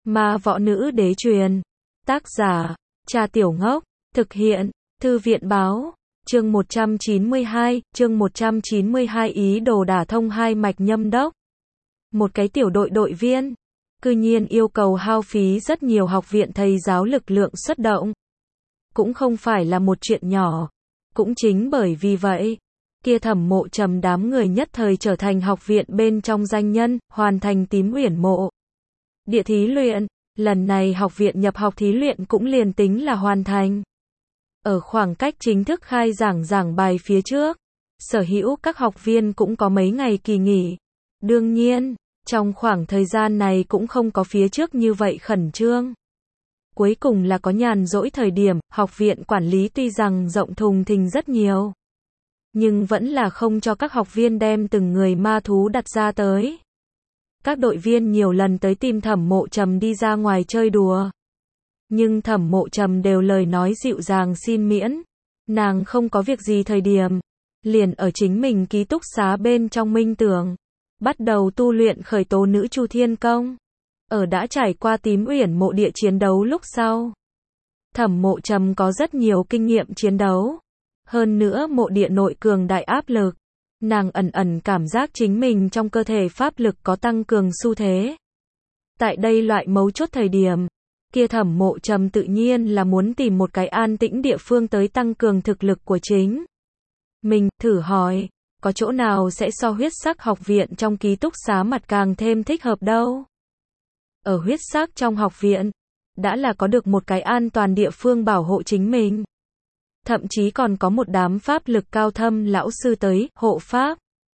Ma Võ Nữ Đế truyền. Tác giả, Cha Tiểu Ngốc. Thực hiện, Thư viện Báo. Chương 192, ý đồ đả thông hai mạch nhâm đốc. Một cái tiểu đội đội viên, cư nhiên yêu cầu hao phí rất nhiều học viện thầy giáo lực lượng xuất động. Cũng không phải là một chuyện nhỏ. Cũng chính bởi vì vậy, kia Thẩm Mộ Trầm đám người nhất thời trở thành học viện bên trong danh nhân, hoàn thành Tím Uyển Mộ địa thí luyện. Lần này học viện nhập học thí luyện cũng liền tính là hoàn thành. Ở khoảng cách chính thức khai giảng bài phía trước, sở hữu các học viên cũng có mấy ngày kỳ nghỉ. Đương nhiên, trong khoảng thời gian này cũng không có phía trước như vậy khẩn trương. Cuối cùng là có nhàn rỗi thời điểm, học viện quản lý tuy rằng rộng thùng thình rất nhiều, nhưng vẫn là không cho các học viên đem từng người ma thú đặt ra tới. Các đội viên nhiều lần tới tìm Thẩm Mộ Trầm đi ra ngoài chơi đùa. Nhưng Thẩm Mộ Trầm đều lời nói dịu dàng xin miễn. Nàng không có việc gì thời điểm, liền ở chính mình ký túc xá bên trong minh tưởng, bắt đầu tu luyện khởi tố nữ Chu Thiên Công. Ở đã trải qua Tím Uyển Mộ địa chiến đấu lúc sau, Thẩm Mộ Trầm có rất nhiều kinh nghiệm chiến đấu. Hơn nữa mộ địa nội cường đại áp lực, nàng ẩn ẩn cảm giác chính mình trong cơ thể pháp lực có tăng cường xu thế. Tại đây loại mấu chốt thời điểm, kia Thẩm Mộ Trầm tự nhiên là muốn tìm một cái an tĩnh địa phương tới tăng cường thực lực của chính mình. Thử hỏi, có chỗ nào sẽ so huyết sắc học viện trong ký túc xá mặt càng thêm thích hợp đâu? Ở huyết sắc trong học viện, đã là có được một cái an toàn địa phương bảo hộ chính mình. Thậm chí còn có một đám pháp lực cao thâm lão sư tới hộ pháp.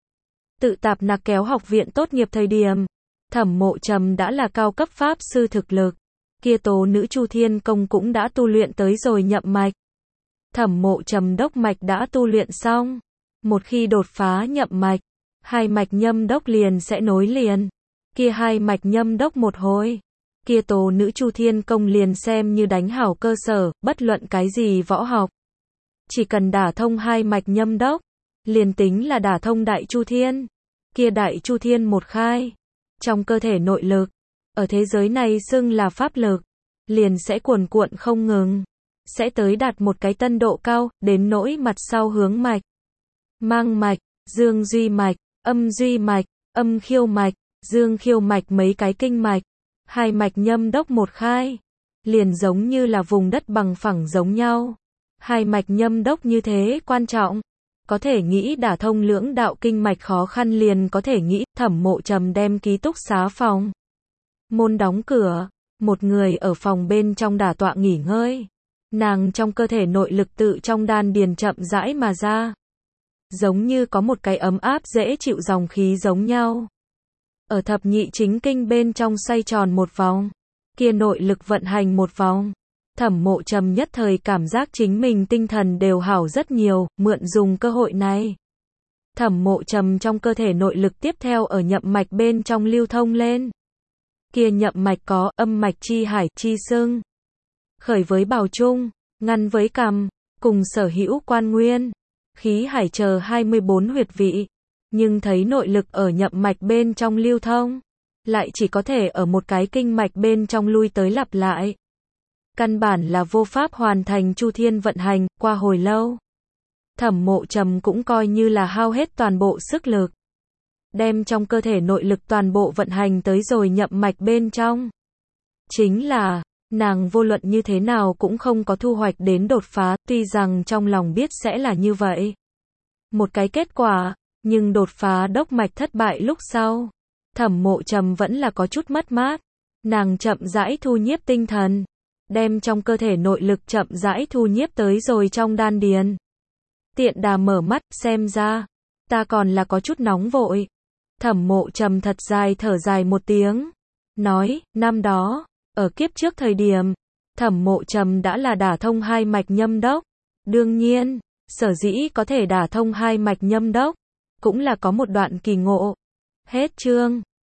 Tự Tạp Nặc kéo học viện tốt nghiệp thời điểm, Thẩm Mộ Trầm đã là cao cấp pháp sư thực lực. Kia tố nữ Chu Thiên Công cũng đã tu luyện tới rồi nhậm mạch. Thẩm Mộ Trầm đốc mạch đã tu luyện xong. Một khi đột phá nhậm mạch, hai mạch nhâm đốc liền sẽ nối liền. Kia hai mạch nhâm đốc một hồi, kia tố nữ Chu Thiên Công liền xem như đánh hảo cơ sở, bất luận cái gì võ học. Chỉ cần đả thông hai mạch nhâm đốc, liền tính là đả thông đại Chu Thiên. Kia đại Chu Thiên một khai, trong cơ thể nội lực, ở thế giới này xưng là pháp lực, liền sẽ cuồn cuộn không ngừng, sẽ tới đạt một cái tân độ cao, đến nỗi mặt sau hướng mạch, mang mạch, dương duy mạch, âm duy mạch, âm khiêu mạch, dương khiêu mạch mấy cái kinh mạch, hai mạch nhâm đốc một khai, liền giống như là vùng đất bằng phẳng giống nhau. Hai mạch nhâm đốc như thế quan trọng, có thể nghĩ đả thông lưỡng đạo kinh mạch khó khăn liền có thể nghĩ. Thẩm Mộ Trầm đem ký túc xá phòng môn đóng cửa, một người ở phòng bên trong đả tọa nghỉ ngơi. Nàng trong cơ thể nội lực tự trong đan điền chậm rãi mà ra, giống như có một cái ấm áp dễ chịu dòng khí giống nhau. Ở thập nhị chính kinh bên trong xoay tròn một vòng, kia nội lực vận hành một vòng. Thẩm Mộ Trầm nhất thời cảm giác chính mình tinh thần đều hảo rất nhiều, mượn dùng cơ hội này. Thẩm Mộ Trầm trong cơ thể nội lực tiếp theo ở nhậm mạch bên trong lưu thông lên. Kia nhậm mạch có âm mạch chi hải chi xưng. Khởi với bào trung, ngăn với cằm, cùng sở hữu quan nguyên, khí hải chờ 24 huyệt vị. Nhưng thấy nội lực ở nhậm mạch bên trong lưu thông, lại chỉ có thể ở một cái kinh mạch bên trong lui tới lặp lại. Căn bản là vô pháp hoàn thành Chu Thiên vận hành. Qua hồi lâu, Thẩm Mộ Trầm cũng coi như là hao hết toàn bộ sức lực, đem trong cơ thể nội lực toàn bộ vận hành tới rồi nhậm mạch bên trong. Chính là, nàng vô luận như thế nào cũng không có thu hoạch đến đột phá, tuy rằng trong lòng biết sẽ là như vậy. Một cái kết quả, nhưng đột phá đốc mạch thất bại lúc sau, Thẩm Mộ Trầm vẫn là có chút mất mát. Nàng chậm rãi thu nhiếp tinh thần, đem trong cơ thể nội lực chậm rãi thu nhiếp tới rồi trong đan điền. Tiện đà mở mắt, xem ra, ta còn là có chút nóng vội. Thẩm Mộ Trầm thật dài thở dài một tiếng, nói, năm đó, ở kiếp trước thời điểm, Thẩm Mộ Trầm đã là đả thông hai mạch nhâm đốc. Đương nhiên, sở dĩ có thể đả thông hai mạch nhâm đốc, cũng là có một đoạn kỳ ngộ. Hết chương.